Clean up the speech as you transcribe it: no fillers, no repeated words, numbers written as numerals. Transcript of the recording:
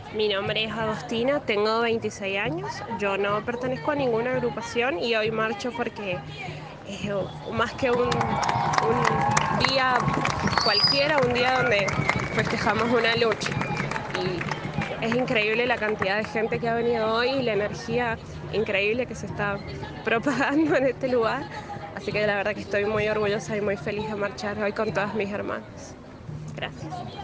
Mi nombre es Agostina, tengo 26 años, yo no pertenezco a ninguna agrupación y hoy marcho porque es más que un día cualquiera, un día donde festejamos una lucha. Y es increíble la cantidad de gente que ha venido hoy y la energía increíble que se está propagando en este lugar. Así que la verdad que estoy muy orgullosa y muy feliz de marchar hoy con todas mis hermanas. Gracias.